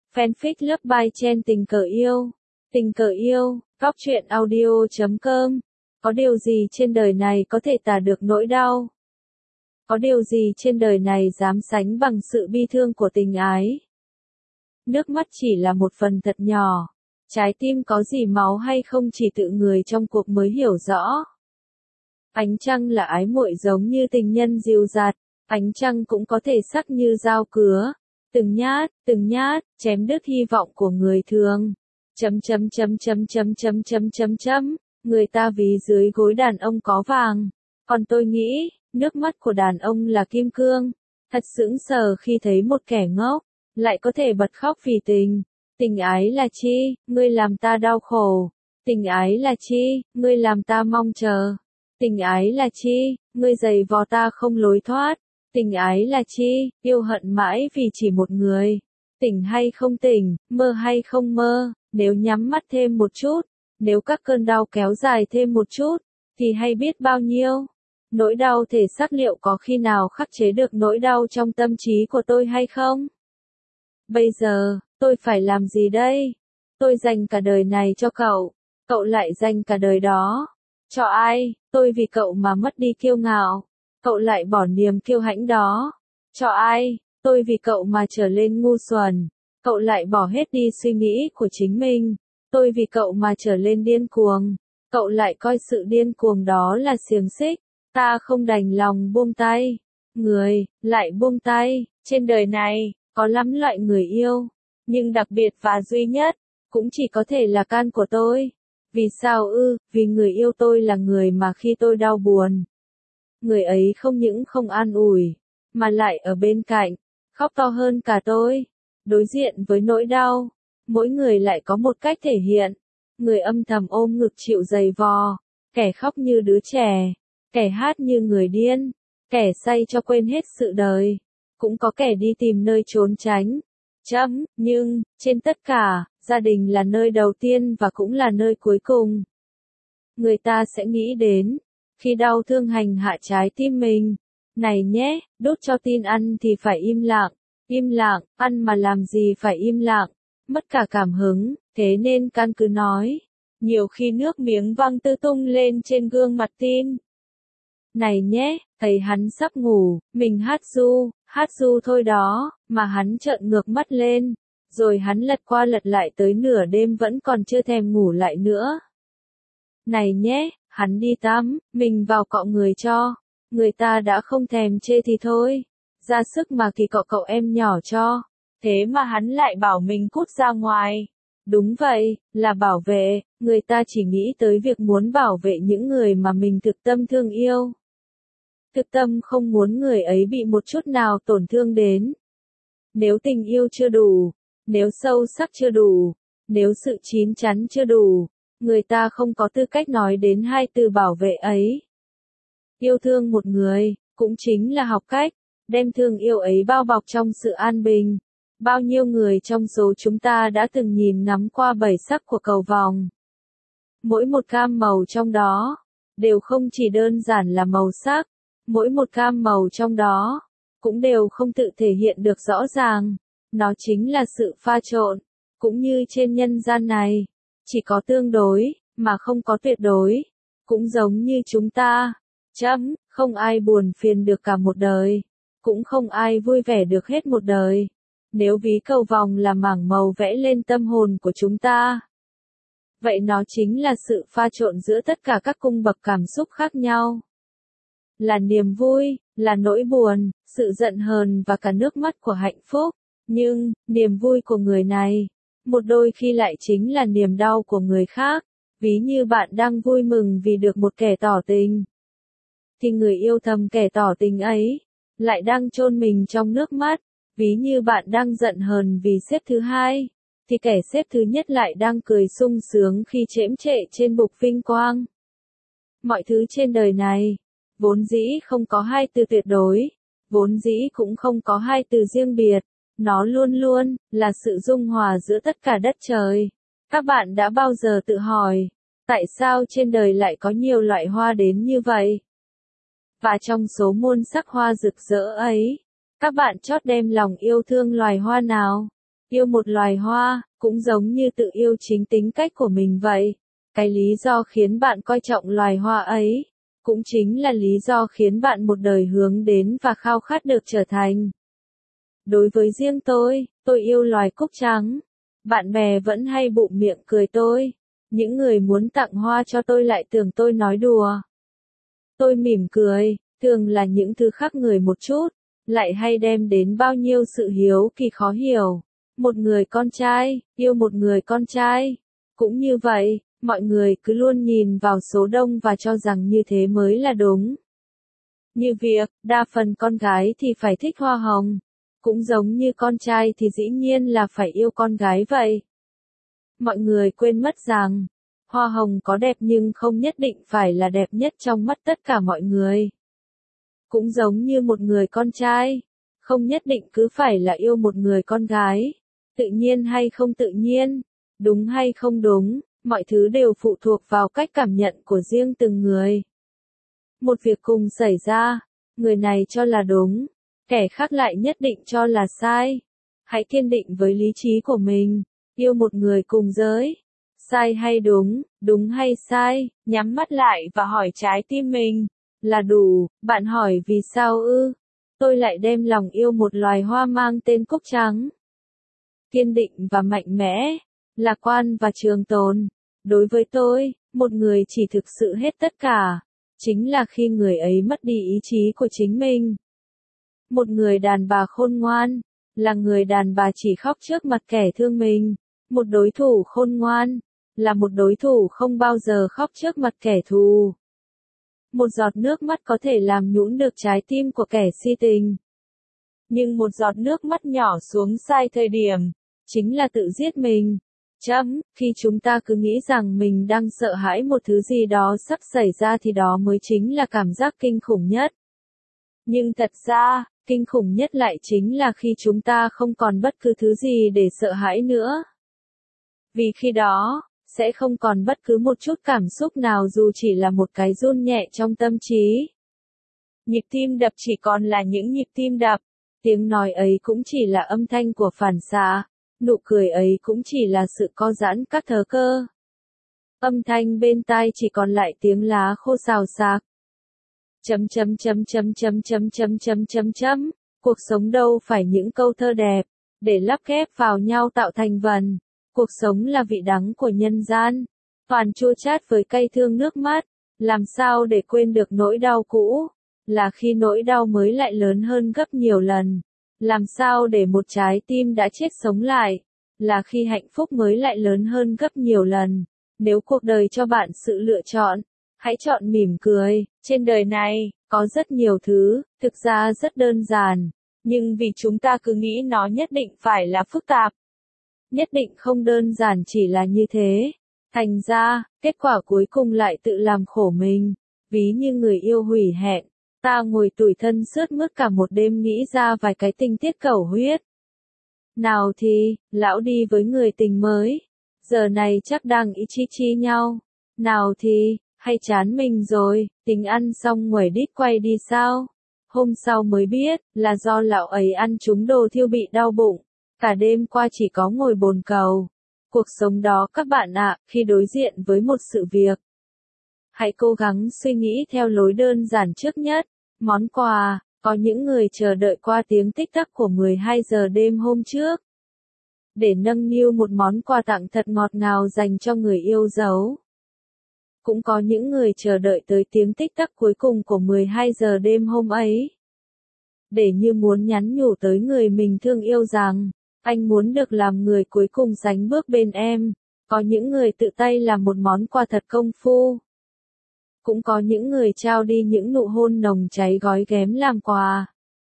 Fanfic Love by Chen Tình Cờ Yêu. Tình Cờ Yêu, góc truyện audio.com. Có điều gì trên đời này có thể tả được nỗi đau? Có điều gì trên đời này dám sánh bằng sự bi thương của tình ái? Nước mắt chỉ là một phần thật nhỏ. Trái tim có dì máu hay không chỉ tự người trong cuộc mới hiểu rõ. Ánh trăng là ái muội giống như tình nhân dịu dạt. Ánh trăng cũng có thể sắc như dao cứa. Từng nhát, chém đứt hy vọng của người thường. Người ta ví dưới gối đàn ông có vàng. Còn tôi nghĩ, nước mắt của đàn ông là kim cương. Thật sững sờ khi thấy một kẻ ngốc, lại có thể bật khóc vì tình. Tình ái là chi, ngươi làm ta đau khổ. Tình ái là chi, ngươi làm ta mong chờ. Tình ái là chi, ngươi giày vò ta không lối thoát. Tình ái là chi, yêu hận mãi vì chỉ một người. Tỉnh hay không tỉnh, mơ hay không mơ, nếu nhắm mắt thêm một chút, nếu các cơn đau kéo dài thêm một chút, thì hay biết bao nhiêu. Nỗi đau thể xác liệu có khi nào khắc chế được nỗi đau trong tâm trí của tôi hay không? Bây giờ, tôi phải làm gì đây? Tôi dành cả đời này cho cậu, cậu lại dành cả đời đó. Cho ai? Tôi vì cậu mà mất đi kiêu ngạo, cậu lại bỏ niềm kiêu hãnh đó. Cho ai? Tôi vì cậu mà trở lên ngu xuẩn, cậu lại bỏ hết đi suy nghĩ của chính mình. Tôi vì cậu mà trở lên điên cuồng, cậu lại coi sự điên cuồng đó là xiềng xích. Ta không đành lòng buông tay, người lại buông tay. Trên đời này, có lắm loại người yêu, nhưng đặc biệt và duy nhất, cũng chỉ có thể là Can của tôi. Vì sao ư? Vì người yêu tôi là người mà khi tôi đau buồn, người ấy không những không an ủi, mà lại ở bên cạnh, khóc to hơn cả tôi. Đối diện với nỗi đau, mỗi người lại có một cách thể hiện. Người âm thầm ôm ngực chịu giày vò, kẻ khóc như đứa trẻ, kẻ hát như người điên, kẻ say cho quên hết sự đời, cũng có kẻ đi tìm nơi trốn tránh. Nhưng, trên tất cả, gia đình là nơi đầu tiên và cũng là nơi cuối cùng. Người ta sẽ nghĩ đến, khi đau thương hành hạ trái tim mình. Này nhé, đốt cho tin ăn thì phải im lặng, ăn mà làm gì phải im lặng, mất cả cảm hứng, thế nên Can cứ nói. Nhiều khi nước miếng văng tứ tung lên trên gương mặt tin. Này nhé, thấy hắn sắp ngủ, mình hát ru thôi đó, mà hắn trợn ngược mắt lên, rồi hắn lật qua lật lại tới nửa đêm vẫn còn chưa thèm ngủ lại nữa. Này nhé, hắn đi tắm, mình vào cọ người cho, người ta đã không thèm chê thì thôi, ra sức mà kỳ cọ cậu em nhỏ cho, thế mà hắn lại bảo mình cút ra ngoài. Đúng vậy, là bảo vệ, người ta chỉ nghĩ tới việc muốn bảo vệ những người mà mình thực tâm thương yêu. Thực tâm không muốn người ấy bị một chút nào tổn thương đến. Nếu tình yêu chưa đủ, nếu sâu sắc chưa đủ, nếu sự chín chắn chưa đủ, người ta không có tư cách nói đến hai từ bảo vệ ấy. Yêu thương một người, cũng chính là học cách, đem thương yêu ấy bao bọc trong sự an bình. Bao nhiêu người trong số chúng ta đã từng nhìn ngắm qua bảy sắc của cầu vồng. Mỗi một gam màu trong đó, đều không chỉ đơn giản là màu sắc, mỗi một gam màu trong đó, cũng đều không tự thể hiện được rõ ràng. Nó chính là sự pha trộn, cũng như trên nhân gian này, chỉ có tương đối, mà không có tuyệt đối. Cũng giống như chúng ta, không ai buồn phiền được cả một đời, cũng không ai vui vẻ được hết một đời. Nếu ví cầu vồng là mảng màu vẽ lên tâm hồn của chúng ta, vậy nó chính là sự pha trộn giữa tất cả các cung bậc cảm xúc khác nhau. Là niềm vui, là nỗi buồn, sự giận hờn và cả nước mắt của hạnh phúc. Nhưng, niềm vui của người này, một đôi khi lại chính là niềm đau của người khác. Ví như bạn đang vui mừng vì được một kẻ tỏ tình, thì người yêu thầm kẻ tỏ tình ấy, lại đang chôn mình trong nước mắt. Ví như bạn đang giận hờn vì xếp thứ hai, thì kẻ xếp thứ nhất lại đang cười sung sướng khi chễm chệ trên bục vinh quang. Mọi thứ trên đời này, vốn dĩ không có hai từ tuyệt đối, vốn dĩ cũng không có hai từ riêng biệt, nó luôn luôn là sự dung hòa giữa tất cả đất trời. Các bạn đã bao giờ tự hỏi, tại sao trên đời lại có nhiều loại hoa đến như vậy? Và trong số muôn sắc hoa rực rỡ ấy, các bạn chót đem lòng yêu thương loài hoa nào? Yêu một loài hoa, cũng giống như tự yêu chính tính cách của mình vậy. Cái lý do khiến bạn coi trọng loài hoa ấy, cũng chính là lý do khiến bạn một đời hướng đến và khao khát được trở thành. Đối với riêng tôi yêu loài cúc trắng. Bạn bè vẫn hay bụng miệng cười tôi. Những người muốn tặng hoa cho tôi lại tưởng tôi nói đùa. Tôi mỉm cười, thường là những thứ khác người một chút, lại hay đem đến bao nhiêu sự hiếu kỳ khó hiểu. Một người con trai, yêu một người con trai. Cũng như vậy, mọi người cứ luôn nhìn vào số đông và cho rằng như thế mới là đúng. Như việc, đa phần con gái thì phải thích hoa hồng. Cũng giống như con trai thì dĩ nhiên là phải yêu con gái vậy. Mọi người quên mất rằng, hoa hồng có đẹp nhưng không nhất định phải là đẹp nhất trong mắt tất cả mọi người. Cũng giống như một người con trai, không nhất định cứ phải là yêu một người con gái. Tự nhiên hay không tự nhiên, đúng hay không đúng, mọi thứ đều phụ thuộc vào cách cảm nhận của riêng từng người. Một việc cùng xảy ra, người này cho là đúng, kẻ khác lại nhất định cho là sai. Hãy kiên định với lý trí của mình, yêu một người cùng giới. Sai hay đúng, đúng hay sai, nhắm mắt lại và hỏi trái tim mình, là đủ. Bạn hỏi vì sao ư? Tôi lại đem lòng yêu một loài hoa mang tên cúc trắng. Kiên định và mạnh mẽ, lạc quan và trường tồn. Đối với tôi, một người chỉ thực sự hết tất cả, chính là khi người ấy mất đi ý chí của chính mình. Một người đàn bà khôn ngoan, là người đàn bà chỉ khóc trước mặt kẻ thương mình. Một đối thủ khôn ngoan, là một đối thủ không bao giờ khóc trước mặt kẻ thù. Một giọt nước mắt có thể làm nhũn được trái tim của kẻ si tình. Nhưng một giọt nước mắt nhỏ xuống sai thời điểm, chính là tự giết mình. Khi chúng ta cứ nghĩ rằng mình đang sợ hãi một thứ gì đó sắp xảy ra thì đó mới chính là cảm giác kinh khủng nhất. Nhưng thật ra, kinh khủng nhất lại chính là khi chúng ta không còn bất cứ thứ gì để sợ hãi nữa. Vì khi đó, sẽ không còn bất cứ một chút cảm xúc nào dù chỉ là một cái run nhẹ trong tâm trí. Nhịp tim đập chỉ còn là những nhịp tim đập, tiếng nói ấy cũng chỉ là âm thanh của phản xạ, nụ cười ấy cũng chỉ là sự co giãn các thớ cơ. Âm thanh bên tai chỉ còn lại tiếng lá khô xào xạc. Cuộc sống đâu phải những câu thơ đẹp, để lắp ghép vào nhau tạo thành vần. Cuộc sống là vị đắng của nhân gian, toàn chua chát với cay thương nước mắt. Làm sao để quên được nỗi đau cũ, là khi nỗi đau mới lại lớn hơn gấp nhiều lần. Làm sao để một trái tim đã chết sống lại, là khi hạnh phúc mới lại lớn hơn gấp nhiều lần. Nếu cuộc đời cho bạn sự lựa chọn, hãy chọn mỉm cười. Trên đời này, có rất nhiều thứ, thực ra rất đơn giản, nhưng vì chúng ta cứ nghĩ nó nhất định phải là phức tạp. Nhất định không đơn giản chỉ là như thế. Thành ra, kết quả cuối cùng lại tự làm khổ mình. Ví như người yêu hủy hẹn, ta ngồi tủi thân sướt mướt cả một đêm nghĩ ra vài cái tình tiết cẩu huyết. Nào thì, lão đi với người tình mới, giờ này chắc đang ý chí chi nhau. Nào thì, hay chán mình rồi, tính ăn xong nguẩy đít quay đi sao? Hôm sau mới biết, là do lão ấy ăn trúng đồ thiêu bị đau bụng. Cả đêm qua chỉ có ngồi bồn cầu. Cuộc sống đó các bạn ạ, khi đối diện với một sự việc, hãy cố gắng suy nghĩ theo lối đơn giản trước nhất. Món quà, có những người chờ đợi qua tiếng tích tắc của 12 giờ đêm hôm trước, để nâng niu một món quà tặng thật ngọt ngào dành cho người yêu dấu. Cũng có những người chờ đợi tới tiếng tích tắc cuối cùng của 12 giờ đêm hôm ấy, để như muốn nhắn nhủ tới người mình thương yêu rằng, anh muốn được làm người cuối cùng sánh bước bên em. Có những người tự tay làm một món quà thật công phu. Cũng có những người trao đi những nụ hôn nồng cháy gói ghém làm quà.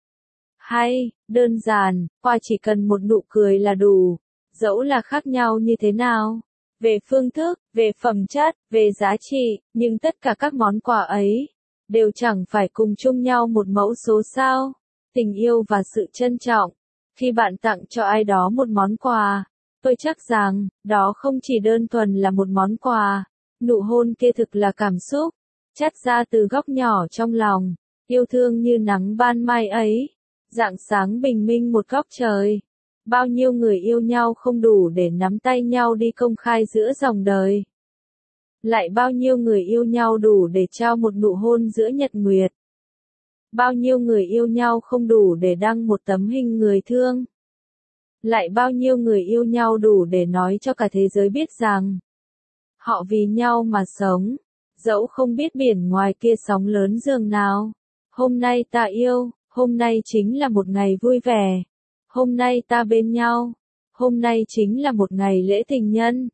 Hay, đơn giản, quà chỉ cần một nụ cười là đủ, dẫu là khác nhau như thế nào. Về phương thức, về phẩm chất, về giá trị, nhưng tất cả các món quà ấy, đều chẳng phải cùng chung nhau một mẫu số sao. Tình yêu và sự trân trọng. Khi bạn tặng cho ai đó một món quà, tôi chắc rằng, đó không chỉ đơn thuần là một món quà. Nụ hôn kia thực là cảm xúc, chát ra từ góc nhỏ trong lòng. Yêu thương như nắng ban mai ấy, rạng sáng bình minh một góc trời. Bao nhiêu người yêu nhau không đủ để nắm tay nhau đi công khai giữa dòng đời. Lại bao nhiêu người yêu nhau đủ để trao một nụ hôn giữa nhật nguyệt. Bao nhiêu người yêu nhau không đủ để đăng một tấm hình người thương. Lại bao nhiêu người yêu nhau đủ để nói cho cả thế giới biết rằng họ vì nhau mà sống, dẫu không biết biển ngoài kia sóng lớn giường nào. Hôm nay ta yêu, hôm nay chính là một ngày vui vẻ. Hôm nay ta bên nhau, hôm nay chính là một ngày lễ tình nhân.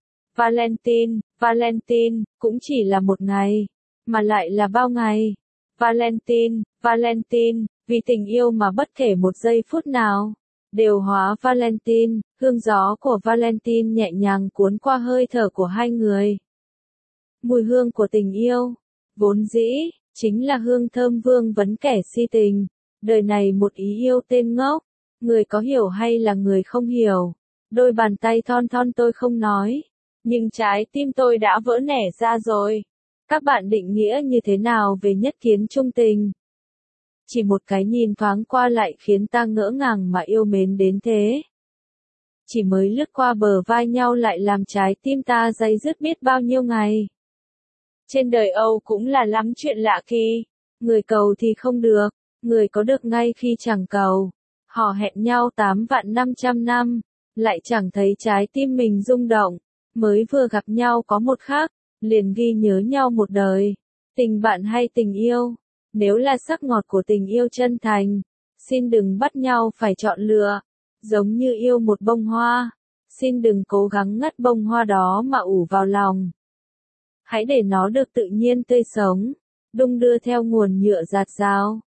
Valentine, cũng chỉ là một ngày, mà lại là bao ngày. Valentine, vì tình yêu mà bất kể một giây phút nào, đều hóa Valentine, hương gió của Valentine nhẹ nhàng cuốn qua hơi thở của hai người. Mùi hương của tình yêu, vốn dĩ, chính là hương thơm vương vấn kẻ si tình. Đời này một ý yêu tên ngốc, người có hiểu hay là người không hiểu. Đôi bàn tay thon thon tôi không nói, nhưng trái tim tôi đã vỡ nẻ ra rồi. Các bạn định nghĩa như thế nào về nhất kiến trung tình? Chỉ một cái nhìn thoáng qua lại khiến ta ngỡ ngàng mà yêu mến đến thế. Chỉ mới lướt qua bờ vai nhau lại làm trái tim ta day dứt biết bao nhiêu ngày. Trên đời Âu cũng là lắm chuyện lạ kỳ. Người cầu thì không được, người có được ngay khi chẳng cầu. Họ hẹn nhau 8.500 năm, lại chẳng thấy trái tim mình rung động. Mới vừa gặp nhau có một khắc, liền ghi nhớ nhau một đời. Tình bạn hay tình yêu, nếu là sắc ngọt của tình yêu chân thành, xin đừng bắt nhau phải chọn lựa. Giống như yêu một bông hoa, xin đừng cố gắng ngắt bông hoa đó mà ủ vào lòng. Hãy để nó được tự nhiên tươi sống, đung đưa theo nguồn nhựa dạt dào.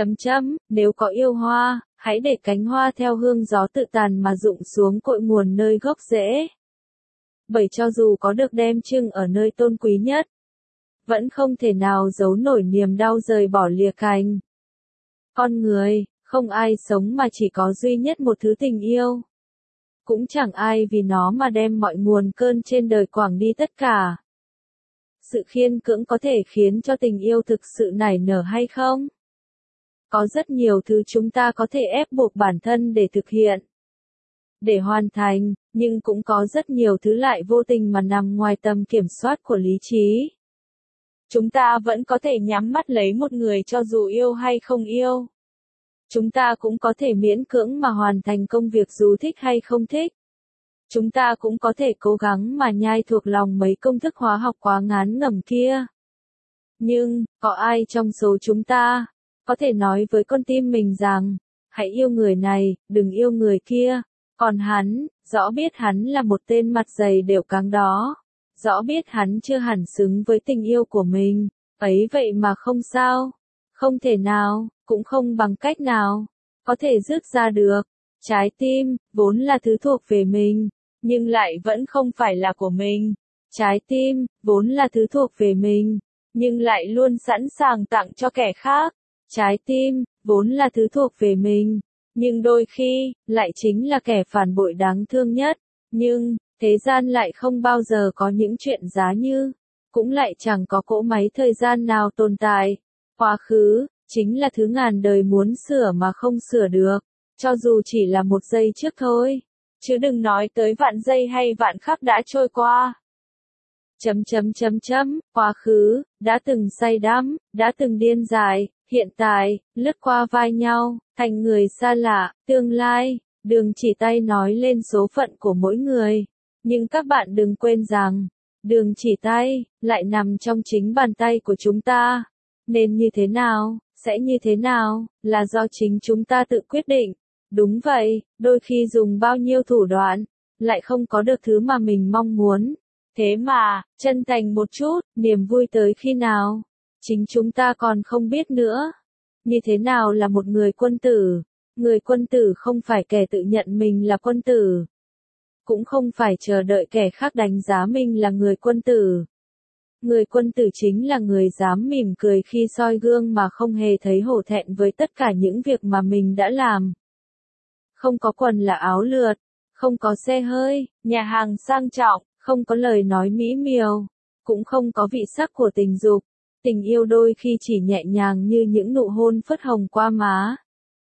Nếu có yêu hoa, hãy để cánh hoa theo hương gió tự tàn mà rụng xuống cội nguồn nơi gốc rễ. Bởi cho dù có được đem chưng ở nơi tôn quý nhất, vẫn không thể nào giấu nổi niềm đau rời bỏ lìa cành. Con người, không ai sống mà chỉ có duy nhất một thứ tình yêu. Cũng chẳng ai vì nó mà đem mọi nguồn cơn trên đời quảng đi tất cả. Sự khiên cưỡng có thể khiến cho tình yêu thực sự nảy nở hay không? Có rất nhiều thứ chúng ta có thể ép buộc bản thân để thực hiện, để hoàn thành, nhưng cũng có rất nhiều thứ lại vô tình mà nằm ngoài tầm kiểm soát của lý trí. Chúng ta vẫn có thể nhắm mắt lấy một người cho dù yêu hay không yêu. Chúng ta cũng có thể miễn cưỡng mà hoàn thành công việc dù thích hay không thích. Chúng ta cũng có thể cố gắng mà nhai thuộc lòng mấy công thức hóa học quá ngán ngẩm kia. Nhưng, có ai trong số chúng ta có thể nói với con tim mình rằng, hãy yêu người này, đừng yêu người kia. Còn hắn, rõ biết hắn là một tên mặt dày đều cáng đó. Rõ biết hắn chưa hẳn xứng với tình yêu của mình. Ấy vậy mà không sao. Không thể nào, cũng không bằng cách nào có thể dứt ra được. Trái tim, vốn là thứ thuộc về mình, nhưng lại vẫn không phải là của mình. Trái tim, vốn là thứ thuộc về mình, nhưng lại luôn sẵn sàng tặng cho kẻ khác. Trái tim, vốn là thứ thuộc về mình, nhưng đôi khi, lại chính là kẻ phản bội đáng thương nhất. Nhưng, thế gian lại không bao giờ có những chuyện giá như, cũng lại chẳng có cỗ máy thời gian nào tồn tại. Quá khứ, chính là thứ ngàn đời muốn sửa mà không sửa được, cho dù chỉ là một giây trước thôi, chứ đừng nói tới vạn giây hay vạn khắc đã trôi qua. Quá khứ, đã từng say đắm, đã từng điên dại, hiện tại, lướt qua vai nhau, thành người xa lạ, tương lai, đường chỉ tay nói lên số phận của mỗi người. Nhưng các bạn đừng quên rằng, đường chỉ tay, lại nằm trong chính bàn tay của chúng ta. Nên như thế nào, sẽ như thế nào, là do chính chúng ta tự quyết định. Đúng vậy, đôi khi dùng bao nhiêu thủ đoạn, lại không có được thứ mà mình mong muốn. Thế mà, chân thành một chút, niềm vui tới khi nào? Chính chúng ta còn không biết nữa. Như thế nào là một người quân tử? Người quân tử không phải kẻ tự nhận mình là quân tử. Cũng không phải chờ đợi kẻ khác đánh giá mình là người quân tử. Người quân tử chính là người dám mỉm cười khi soi gương mà không hề thấy hổ thẹn với tất cả những việc mà mình đã làm. Không có quần là áo lượt, không có xe hơi, nhà hàng sang trọng, không có lời nói mỹ miều, cũng không có vị sắc của tình dục. Tình yêu đôi khi chỉ nhẹ nhàng như những nụ hôn phớt hồng qua má.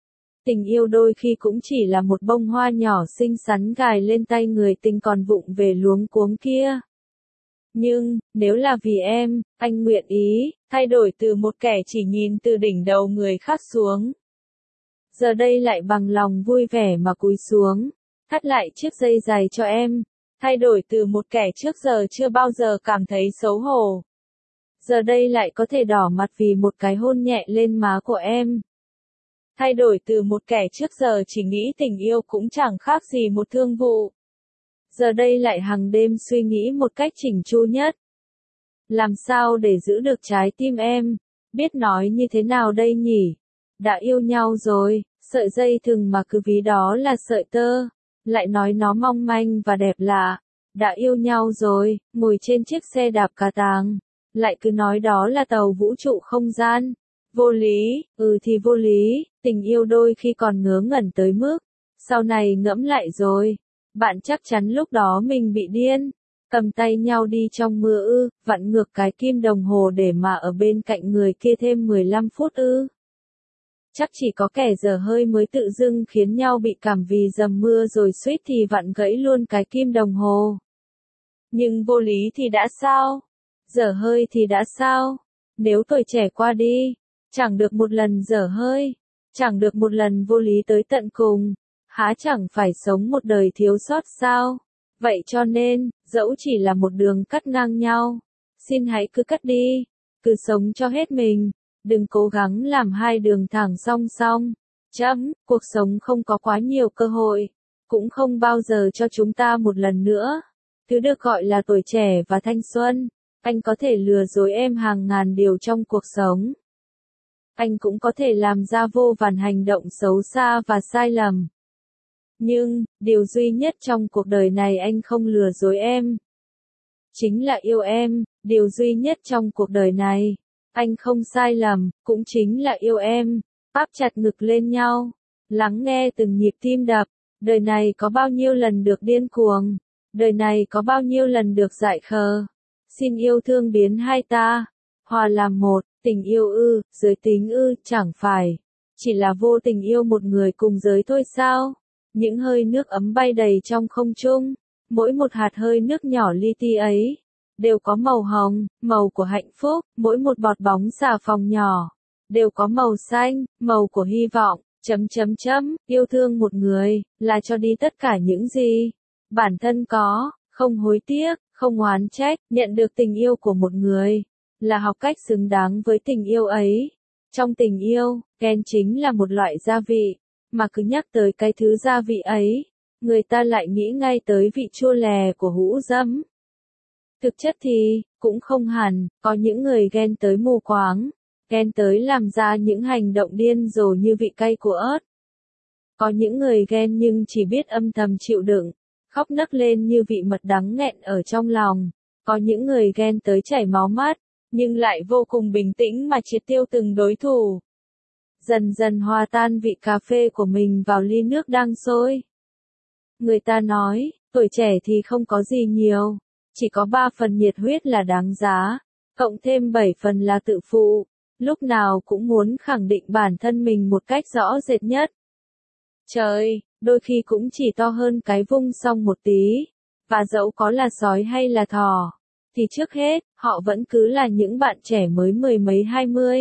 Tình yêu đôi khi cũng chỉ là một bông hoa nhỏ xinh xắn gài lên tay người tình còn vụng về luống cuống kia. Nhưng, nếu là vì em, anh nguyện ý, thay đổi từ một kẻ chỉ nhìn từ đỉnh đầu người khác xuống. Giờ đây lại bằng lòng vui vẻ mà cúi xuống, thắt lại chiếc dây giày cho em, thay đổi từ một kẻ trước giờ chưa bao giờ cảm thấy xấu hổ. Giờ đây lại có thể đỏ mặt vì một cái hôn nhẹ lên má của em. Thay đổi từ một kẻ trước giờ chỉ nghĩ tình yêu cũng chẳng khác gì một thương vụ. Giờ đây lại hàng đêm suy nghĩ một cách chỉnh chu nhất. Làm sao để giữ được trái tim em? Biết nói như thế nào đây nhỉ? Đã yêu nhau rồi, sợi dây thừng mà cứ ví đó là sợi tơ, lại nói nó mong manh và đẹp lạ. Đã yêu nhau rồi, ngồi trên chiếc xe đạp cà tàng, lại cứ nói đó là tàu vũ trụ không gian. Vô lý, thì vô lý, tình yêu đôi khi còn ngớ ngẩn tới mức, sau này ngẫm lại rồi, bạn chắc chắn lúc đó mình bị điên, cầm tay nhau đi trong mưa vặn ngược cái kim đồng hồ để mà ở bên cạnh người kia thêm 15 phút Chắc chỉ có kẻ dở hơi mới tự dưng khiến nhau bị cảm vì dầm mưa rồi suýt thì vặn gãy luôn cái kim đồng hồ. Nhưng vô lý thì đã sao? Dở hơi thì đã sao? Nếu tuổi trẻ qua đi, chẳng được một lần dở hơi, chẳng được một lần vô lý tới tận cùng, há chẳng phải sống một đời thiếu sót sao? Vậy cho nên, dẫu chỉ là một đường cắt ngang nhau, xin hãy cứ cắt đi, cứ sống cho hết mình, đừng cố gắng làm hai đường thẳng song song. Cuộc sống không có quá nhiều cơ hội, cũng không bao giờ cho chúng ta một lần nữa. Thứ được gọi là tuổi trẻ và thanh xuân, anh có thể lừa dối em hàng ngàn điều trong cuộc sống. Anh cũng có thể làm ra vô vàn hành động xấu xa và sai lầm. Nhưng, điều duy nhất trong cuộc đời này anh không lừa dối em. Chính là yêu em, điều duy nhất trong cuộc đời này. Anh không sai lầm, cũng chính là yêu em. Áp chặt ngực lên nhau. Lắng nghe từng nhịp tim đập. Đời này có bao nhiêu lần được điên cuồng. Đời này có bao nhiêu lần được dại khờ. Xin yêu thương biến hai ta hòa làm một. Tình yêu giới tính chẳng phải. Chỉ là vô tình yêu một người cùng giới thôi sao? Những hơi nước ấm bay đầy trong không trung. Mỗi một hạt hơi nước nhỏ li ti ấy đều có màu hồng, màu của hạnh phúc. Mỗi một bọt bóng xà phòng nhỏ đều có màu xanh, màu của hy vọng. Yêu thương một người là cho đi tất cả những gì bản thân có, không hối tiếc, không oán trách. Nhận được tình yêu của một người là học cách xứng đáng với tình yêu ấy. Trong tình yêu, ghen chính là một loại gia vị, mà cứ nhắc tới cái thứ gia vị ấy, người ta lại nghĩ ngay tới vị chua lè của hũ dẫm. Thực chất thì, cũng không hẳn, có những người ghen tới mù quáng, ghen tới làm ra những hành động điên rồ như vị cay của ớt. Có những người ghen nhưng chỉ biết âm thầm chịu đựng, khóc nấc lên như vị mật đắng nghẹn ở trong lòng. Có những người ghen tới chảy máu mắt, nhưng lại vô cùng bình tĩnh mà triệt tiêu từng đối thủ. Dần dần hòa tan vị cà phê của mình vào ly nước đang sôi. Người ta nói, tuổi trẻ thì không có gì nhiều, chỉ có 3 phần nhiệt huyết là đáng giá, cộng thêm 7 phần là tự phụ, lúc nào cũng muốn khẳng định bản thân mình một cách rõ rệt nhất. Trời, đôi khi cũng chỉ to hơn cái vung xong một tí, và dẫu có là sói hay là thỏ, thì trước hết, họ vẫn cứ là những bạn trẻ mới mười mấy 20.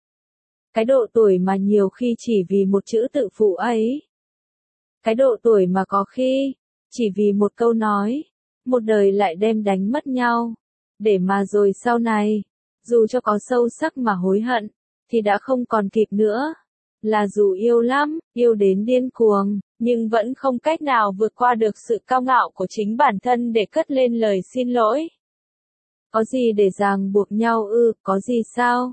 Cái độ tuổi mà nhiều khi chỉ vì một chữ tự phụ ấy. Cái độ tuổi mà có khi, chỉ vì một câu nói, một đời lại đem đánh mất nhau. Để mà rồi sau này, dù cho có sâu sắc mà hối hận, thì đã không còn kịp nữa. Là dù yêu lắm, yêu đến điên cuồng, nhưng vẫn không cách nào vượt qua được sự cao ngạo của chính bản thân để cất lên lời xin lỗi. Có gì để ràng buộc nhau có gì sao?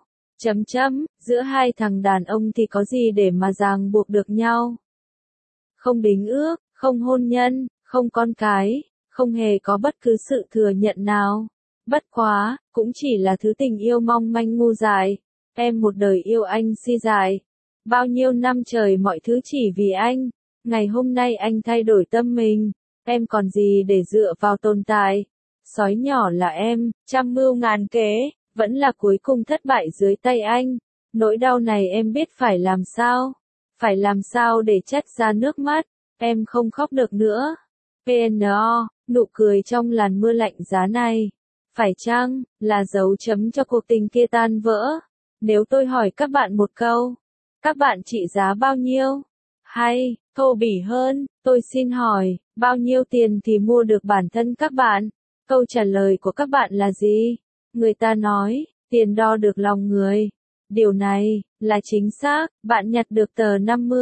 Giữa hai thằng đàn ông thì có gì để mà ràng buộc được nhau? Không đính ước, không hôn nhân, không con cái, không hề có bất cứ sự thừa nhận nào. Bất quá, cũng chỉ là thứ tình yêu mong manh ngu dại. Em một đời yêu anh si dại. Bao nhiêu năm trời mọi thứ chỉ vì anh. Ngày hôm nay anh thay đổi tâm mình. Em còn gì để dựa vào tồn tại? Sói nhỏ là em, trăm mưu ngàn kế, vẫn là cuối cùng thất bại dưới tay anh. Nỗi đau này em biết phải làm sao? phải làm sao để trách ra nước mắt, em không khóc được nữa. PNO, nụ cười trong làn mưa lạnh giá này. Phải chăng, là dấu chấm cho cuộc tình kia tan vỡ? Nếu tôi hỏi các bạn một câu, các bạn trị giá bao nhiêu? Hay, thô bỉ hơn, tôi xin hỏi, bao nhiêu tiền thì mua được bản thân các bạn? Câu trả lời của các bạn là gì? Người ta nói, tiền đo được lòng người. Điều này, là chính xác, bạn nhặt được tờ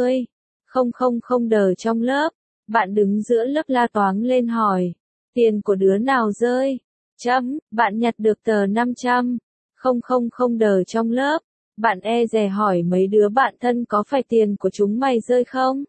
50.000 đờ trong lớp. Bạn đứng giữa lớp la toáng lên hỏi, tiền của đứa nào rơi? Bạn nhặt được tờ 500.000 đờ trong lớp. Bạn e dè hỏi mấy đứa bạn thân có phải tiền của chúng mày rơi không?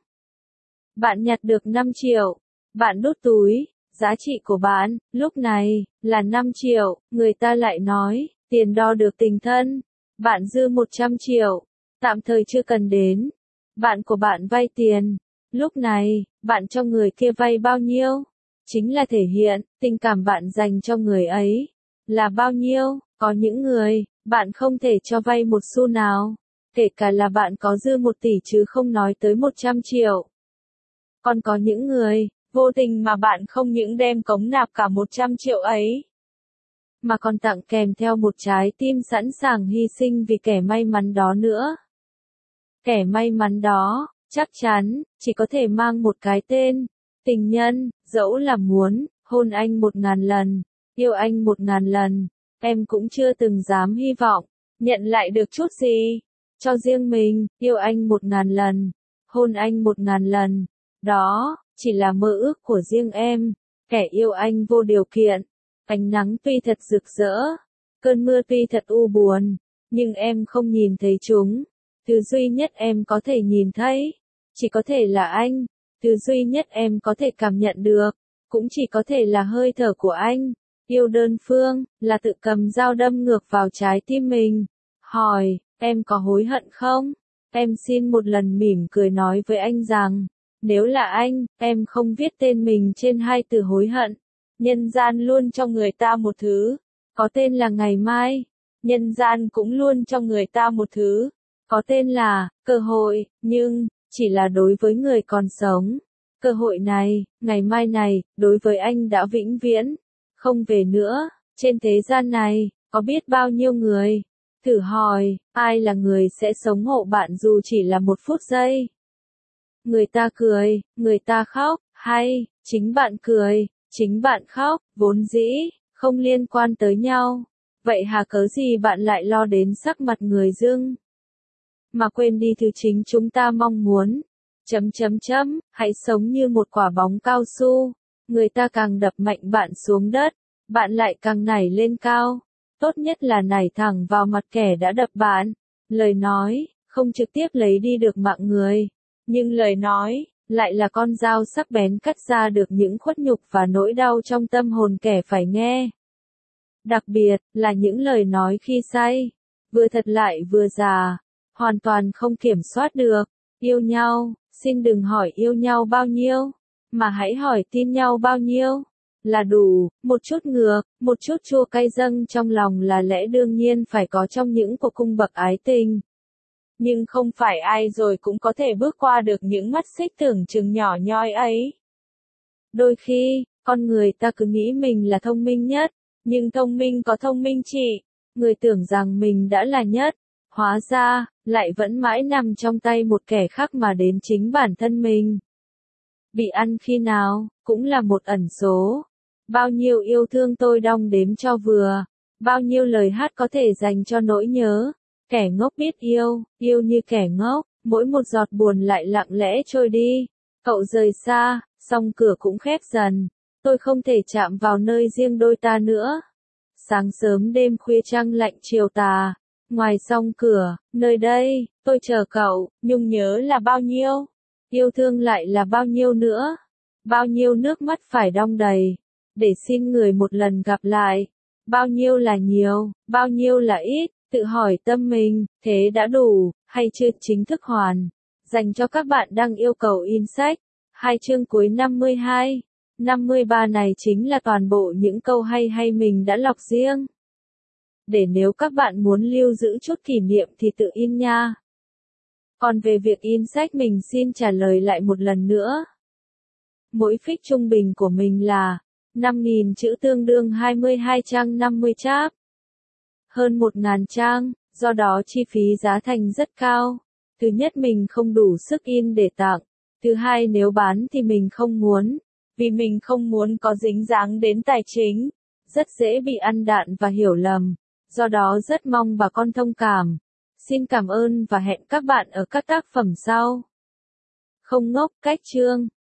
Bạn nhặt được 5 triệu. Bạn đút túi, giá trị của bạn, lúc này, là 5 triệu. Người ta lại nói, tiền đo được tình thân. Bạn dư 100 triệu. Tạm thời chưa cần đến. Bạn của bạn vay tiền. Lúc này, bạn cho người kia vay bao nhiêu? Chính là thể hiện, tình cảm bạn dành cho người ấy. Là bao nhiêu? Có những người, bạn không thể cho vay một xu nào. Kể cả là bạn có dư 1 tỷ chứ không nói tới 100 triệu. Còn có những người, vô tình mà bạn không những đem cống nạp cả 100 triệu ấy, mà còn tặng kèm theo một trái tim sẵn sàng hy sinh vì kẻ may mắn đó nữa. Kẻ may mắn đó, chắc chắn, chỉ có thể mang một cái tên, tình nhân, dẫu là muốn, hôn anh 1000 lần, yêu anh 1000 lần, em cũng chưa từng dám hy vọng, nhận lại được chút gì, cho riêng mình, yêu anh 1000 lần, hôn anh 1000 lần, đó, chỉ là mơ ước của riêng em, kẻ yêu anh vô điều kiện. Ánh nắng tuy thật rực rỡ, cơn mưa tuy thật u buồn, nhưng em không nhìn thấy chúng. Thứ duy nhất em có thể nhìn thấy, chỉ có thể là anh. Thứ duy nhất em có thể cảm nhận được, cũng chỉ có thể là hơi thở của anh. Yêu đơn phương, là tự cầm dao đâm ngược vào trái tim mình. Hỏi, em có hối hận không? Em xin một lần mỉm cười nói với anh rằng, nếu là anh, em không viết tên mình trên 2 từ hối hận. Nhân gian luôn cho người ta một thứ, có tên là ngày mai. Nhân gian cũng luôn cho người ta một thứ, có tên là cơ hội, nhưng chỉ là đối với người còn sống. Cơ hội này, ngày mai này, đối với anh đã vĩnh viễn, không về nữa. Trên thế gian này, có biết bao nhiêu người? Thử hỏi, ai là người sẽ sống hộ bạn dù chỉ là 1 phút giây? Người ta cười, người ta khóc, hay, chính bạn cười, chính bạn khóc, vốn dĩ, không liên quan tới nhau. Vậy hà cớ gì bạn lại lo đến sắc mặt người dưng? Mà quên đi thứ chính chúng ta mong muốn. Hãy sống như một quả bóng cao su. Người ta càng đập mạnh bạn xuống đất, bạn lại càng nảy lên cao. Tốt nhất là nảy thẳng vào mặt kẻ đã đập bạn. Lời nói, không trực tiếp lấy đi được mạng người. Nhưng lời nói, lại là con dao sắc bén cắt ra được những khuất nhục và nỗi đau trong tâm hồn kẻ phải nghe. Đặc biệt, là những lời nói khi say. Vừa thật lại vừa già. Hoàn toàn không kiểm soát được. Yêu nhau, xin đừng hỏi yêu nhau bao nhiêu, mà hãy hỏi tin nhau bao nhiêu. Là đủ, một chút ngược, một chút chua cay dâng trong lòng là lẽ đương nhiên phải có trong những cuộc cung bậc ái tình. Nhưng không phải ai rồi cũng có thể bước qua được những mắt xích tưởng chừng nhỏ nhoi ấy. Đôi khi, con người ta cứ nghĩ mình là thông minh nhất, nhưng thông minh có thông minh chỉ, người tưởng rằng mình đã là nhất, hóa ra, lại vẫn mãi nằm trong tay một kẻ khác mà đến chính bản thân mình. Bị ăn khi nào, cũng là một ẩn số. Bao nhiêu yêu thương tôi đong đếm cho vừa, bao nhiêu lời hát có thể dành cho nỗi nhớ. Kẻ ngốc biết yêu, yêu như kẻ ngốc, mỗi một giọt buồn lại lặng lẽ trôi đi. Cậu rời xa, song cửa cũng khép dần. Tôi không thể chạm vào nơi riêng đôi ta nữa. Sáng sớm đêm khuya trăng lạnh chiều tà. Ngoài song cửa, nơi đây, tôi chờ cậu, nhung nhớ là bao nhiêu? Yêu thương lại là bao nhiêu nữa? Bao nhiêu nước mắt phải đong đầy, để xin người một lần gặp lại? Bao nhiêu là nhiều, bao nhiêu là ít? Tự hỏi tâm mình, thế đã đủ, hay chưa chính thức hoàn? Dành cho các bạn đang yêu cầu in sách. 2 chương cuối 52, 53 này chính là toàn bộ những câu hay mình đã lọc riêng. Để nếu các bạn muốn lưu giữ chút kỷ niệm thì tự in nha. Còn về việc in sách mình xin trả lời lại một lần nữa. Mỗi fic trung bình của mình là 5.000 chữ tương đương 22 trang 50 chap. Hơn 1.000 trang, do đó chi phí giá thành rất cao. Thứ nhất mình không đủ sức in để tặng. Thứ hai nếu bán thì mình không muốn. Vì mình không muốn có dính dáng đến tài chính. Rất dễ bị ăn đạn và hiểu lầm. Do đó rất mong bà con thông cảm. Xin cảm ơn và hẹn các bạn ở các tác phẩm sau. Không ngốc cách chương